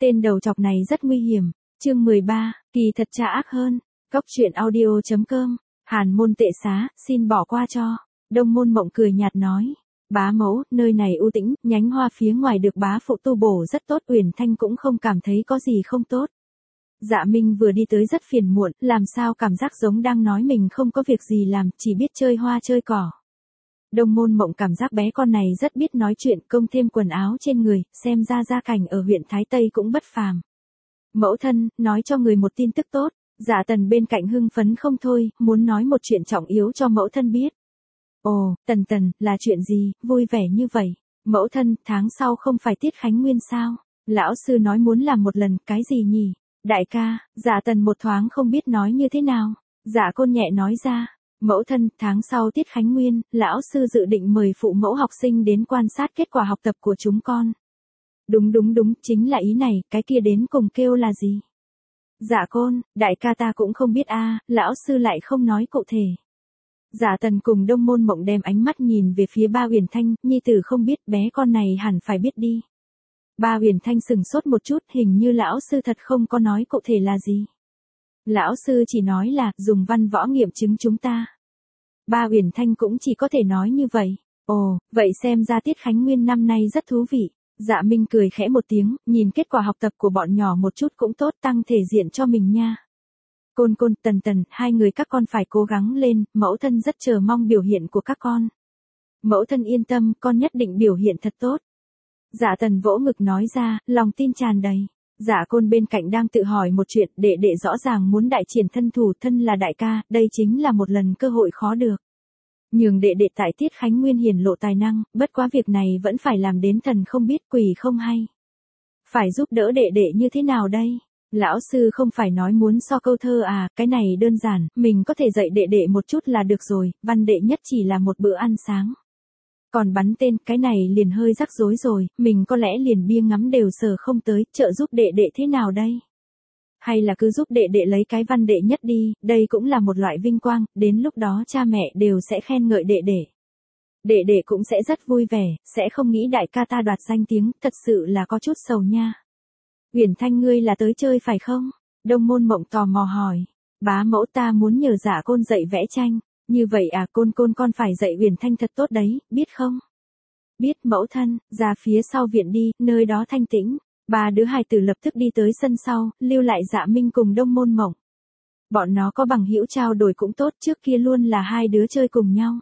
Tên đầu chọc này rất nguy hiểm. Chương 13, kỳ thật cha ác hơn. Cốc truyện audio.com. Hàn môn tệ xá, xin bỏ qua cho. Đông môn mộng cười nhạt nói. Bá mẫu, nơi này u tĩnh, nhánh hoa phía ngoài được bá phụ tu bổ rất tốt, Uyển Thanh cũng không cảm thấy có gì không tốt. Dạ Minh vừa đi tới rất phiền muộn, làm sao cảm giác giống đang nói mình không có việc gì làm, chỉ biết chơi hoa chơi cỏ. Đông môn mộng cảm giác bé con này rất biết nói chuyện, công thêm quần áo trên người, xem ra gia cảnh ở huyện Thái Tây cũng bất phàm. Mẫu thân, nói cho người một tin tức tốt. Dạ Tần bên cạnh hưng phấn không thôi, muốn nói một chuyện trọng yếu cho mẫu thân biết. Ồ, Tần, là chuyện gì, vui vẻ như vậy? Mẫu thân, tháng sau không phải tiết khánh nguyên sao? Lão sư nói muốn làm một lần, cái gì nhỉ? Đại ca, Dạ Tần một thoáng không biết nói như thế nào. Dạ Côn nhẹ nói ra. Mẫu thân, tháng sau tiết khánh nguyên, lão sư dự định mời phụ mẫu học sinh đến quan sát kết quả học tập của chúng con. Đúng, chính là ý này, cái kia đến cùng kêu là gì? Dạ Côn, đại ca ta cũng không biết a, lão sư lại không nói cụ thể. Dạ Tần cùng Đông môn mộng đem ánh mắt nhìn về phía ba Uyển Thanh, nhi tử không biết, bé con này hẳn phải biết đi. Ba Uyển Thanh sừng sốt một chút, hình như lão sư thật không có nói cụ thể là gì. Lão sư chỉ nói là, dùng văn võ nghiệm chứng chúng ta. Ba Uyển Thanh cũng chỉ có thể nói như vậy. Ồ, vậy xem ra tiết khánh nguyên năm nay rất thú vị. Dạ Minh cười khẽ một tiếng, nhìn kết quả học tập của bọn nhỏ một chút cũng tốt, tăng thể diện cho mình nha. Côn, Tần, hai người các con phải cố gắng lên, mẫu thân rất chờ mong biểu hiện của các con. Mẫu thân yên tâm, con nhất định biểu hiện thật tốt. Dạ Tần vỗ ngực nói ra, lòng tin tràn đầy. Dạ Côn bên cạnh đang tự hỏi một chuyện, đệ đệ rõ ràng muốn đại triển thân thủ, thân là đại ca, đây chính là một lần cơ hội khó được. Nhường đệ đệ tại tiết khánh nguyên hiển lộ tài năng, bất quá việc này vẫn phải làm đến thần không biết quỷ không hay. Phải giúp đỡ đệ đệ như thế nào đây? Lão sư không phải nói muốn so câu thơ à, cái này đơn giản, mình có thể dạy đệ đệ một chút là được rồi, văn đệ nhất chỉ là một bữa ăn sáng. Còn bắn tên, cái này liền hơi rắc rối rồi, mình có lẽ liền bia ngắm đều sờ không tới, trợ giúp đệ đệ thế nào đây? Hay là cứ giúp đệ đệ lấy cái văn đệ nhất đi, đây cũng là một loại vinh quang, đến lúc đó cha mẹ đều sẽ khen ngợi đệ đệ. Đệ đệ cũng sẽ rất vui vẻ, sẽ không nghĩ đại ca ta đoạt danh tiếng, thật sự là có chút sầu nha. Uyển Thanh ngươi là tới chơi phải không? Đông môn mộng tò mò hỏi. Bá mẫu ta muốn nhờ Dạ Côn dạy vẽ tranh. Như vậy à, Côn con phải dạy Uyển Thanh thật tốt đấy, biết không? Biết mẫu thân, ra phía sau viện đi, nơi đó thanh tĩnh. Ba đứa hài tử lập tức đi tới sân sau, lưu lại Dạ Minh cùng Đông môn mộng. Bọn nó có bằng hữu trao đổi cũng tốt, trước kia luôn là hai đứa chơi cùng nhau.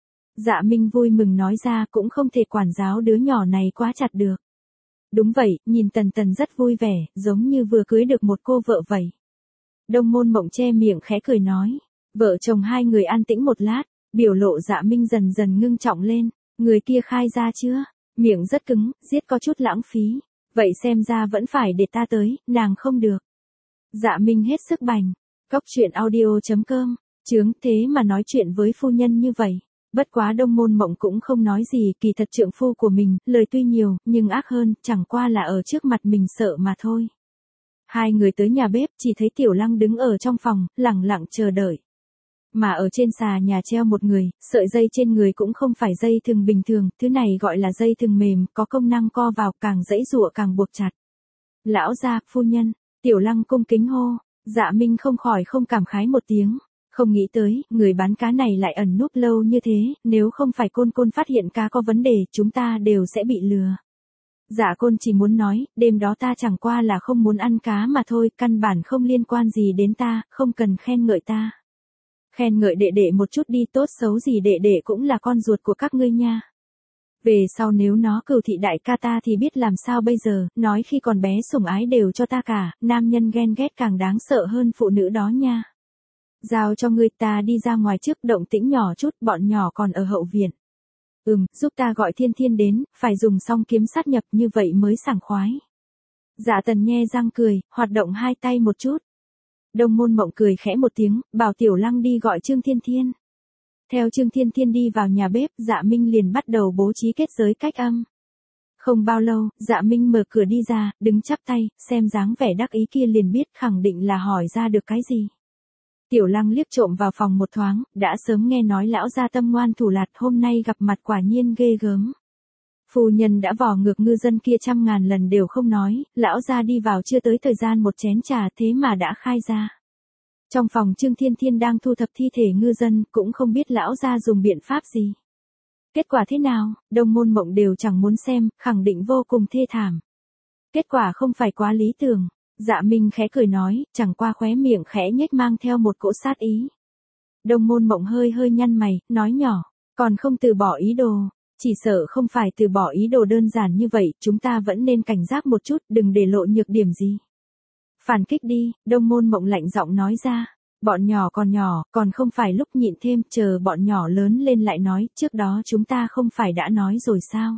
Dạ Minh vui mừng nói ra, cũng không thể quản giáo đứa nhỏ này quá chặt được. Đúng vậy, nhìn Tần rất vui vẻ, giống như vừa cưới được một cô vợ vậy. Đông môn mộng che miệng khẽ cười nói. Vợ chồng hai người an tĩnh một lát, biểu lộ Dạ Minh dần dần ngưng trọng lên. Người kia khai ra chưa? Miệng rất cứng, giết có chút lãng phí. Vậy xem ra vẫn phải để ta tới, nàng không được. Dạ Minh hết sức bành. Cốc truyện audio.com. Chướng thế mà nói chuyện với phu nhân như vậy. Bất quá Đông môn mộng cũng không nói gì, kỳ thật trượng phu của mình, lời tuy nhiều, nhưng ác hơn, chẳng qua là ở trước mặt mình sợ mà thôi. Hai người tới nhà bếp, chỉ thấy Tiểu Lăng đứng ở trong phòng, lẳng lặng chờ đợi. Mà ở trên xà nhà treo một người, sợi dây trên người cũng không phải dây thừng bình thường, thứ này gọi là dây thừng mềm, có công năng co vào, càng dãy giụa càng buộc chặt. Lão gia, phu nhân, Tiểu Lăng cung kính hô. Dạ Minh không khỏi không cảm khái một tiếng. Không nghĩ tới, người bán cá này lại ẩn núp lâu như thế, nếu không phải Côn phát hiện cá có vấn đề, chúng ta đều sẽ bị lừa. Dạ Côn chỉ muốn nói, đêm đó ta chẳng qua là không muốn ăn cá mà thôi, căn bản không liên quan gì đến ta, không cần khen ngợi ta. Khen ngợi đệ đệ một chút đi, tốt xấu gì đệ đệ cũng là con ruột của các ngươi nha. Về sau nếu nó cừu thị đại ca ta thì biết làm sao bây giờ, nói khi còn bé sủng ái đều cho ta cả, nam nhân ghen ghét càng đáng sợ hơn phụ nữ đó nha. Giao cho ngươi, ta đi ra ngoài trước, động tĩnh nhỏ chút, bọn nhỏ còn ở hậu viện. Giúp ta gọi Thiên đến, phải dùng xong kiếm sát nhập, như vậy mới sảng khoái. Dạ Tần nhe răng cười, hoạt động hai tay một chút. Đông môn mộng cười khẽ một tiếng, bảo Tiểu Lăng đi gọi Trương Thiên. Theo Trương Thiên đi vào nhà bếp, Dạ Minh liền bắt đầu bố trí kết giới cách âm. Không bao lâu, Dạ Minh mở cửa đi ra, đứng chắp tay, xem dáng vẻ đắc ý kia liền biết khẳng định là hỏi ra được cái gì. Tiểu Lăng liếc trộm vào phòng một thoáng, đã sớm nghe nói lão gia tâm ngoan thủ lạt, hôm nay gặp mặt quả nhiên ghê gớm. Phu nhân đã vò ngược ngư dân kia 100.000 lần đều không nói, lão gia đi vào chưa tới thời gian một chén trà thế mà đã khai ra. Trong phòng Trương Thiên Thiên đang thu thập thi thể ngư dân, cũng không biết lão gia dùng biện pháp gì. Kết quả thế nào, Đông Môn Mộng đều chẳng muốn xem, khẳng định vô cùng thê thảm. Kết quả không phải quá lý tưởng. Dạ Minh khẽ cười nói, chẳng qua khóe miệng khẽ nhếch mang theo một cỗ sát ý. Đông Môn Mộng hơi hơi nhăn mày, nói nhỏ, còn không từ bỏ ý đồ. Chỉ sợ không phải từ bỏ ý đồ đơn giản như vậy, chúng ta vẫn nên cảnh giác một chút, đừng để lộ nhược điểm gì. Phản kích đi, Đông Môn Mộng lạnh giọng nói ra. Bọn nhỏ, còn không phải lúc nhịn thêm, chờ bọn nhỏ lớn lên lại nói, trước đó chúng ta không phải đã nói rồi sao.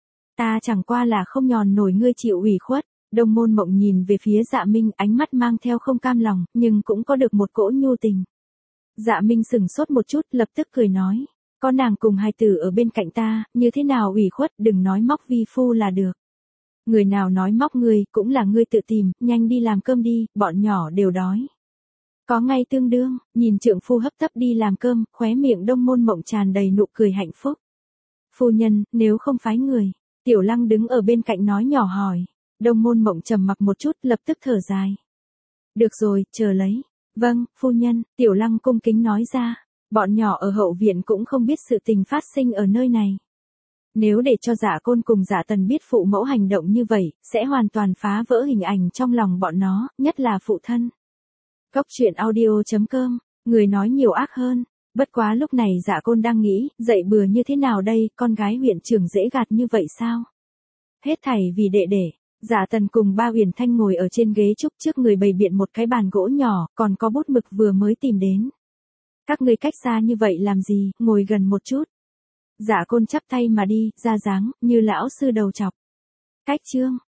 Ta chẳng qua là không nhòn nổi ngươi chịu ủy khuất. Đông Môn Mộng nhìn về phía Dạ Minh, ánh mắt mang theo không cam lòng, nhưng cũng có được một cỗ nhu tình. Dạ Minh sững sốt một chút, lập tức cười nói, có nàng cùng hài tử ở bên cạnh ta, như thế nào ủy khuất, đừng nói móc vi phu là được. Người nào nói móc ngươi, cũng là ngươi tự tìm, nhanh đi làm cơm đi, bọn nhỏ đều đói. Có ngay tương đương, nhìn trượng phu hấp tấp đi làm cơm, khóe miệng Đông Môn Mộng tràn đầy nụ cười hạnh phúc. Phu nhân, nếu không phái người, Tiểu Lăng đứng ở bên cạnh nói nhỏ hỏi. Đông Môn Mộng trầm mặc một chút, lập tức thở dài. Được rồi, chờ lấy. Vâng, phu nhân, Tiểu Lăng cung kính nói ra. Bọn nhỏ ở hậu viện cũng không biết sự tình phát sinh ở nơi này. Nếu để cho Dạ Côn cùng Dạ Tần biết phụ mẫu hành động như vậy, sẽ hoàn toàn phá vỡ hình ảnh trong lòng bọn nó, nhất là phụ thân. Cốc truyện audio.com, người nói nhiều ác hơn. Bất quá lúc này Dạ Côn đang nghĩ, dạy bừa như thế nào đây, con gái huyện trưởng dễ gạt như vậy sao? Hết thảy vì đệ đệ. Dạ Tần cùng Ba Uyển Thanh ngồi ở trên ghế trúc trước người bày biện một cái bàn gỗ nhỏ, còn có bút mực vừa mới tìm đến. Các ngươi cách xa như vậy làm gì, ngồi gần một chút. Dạ Côn chắp tay mà đi, ra dáng, như lão sư đầu chọc. Cách chương.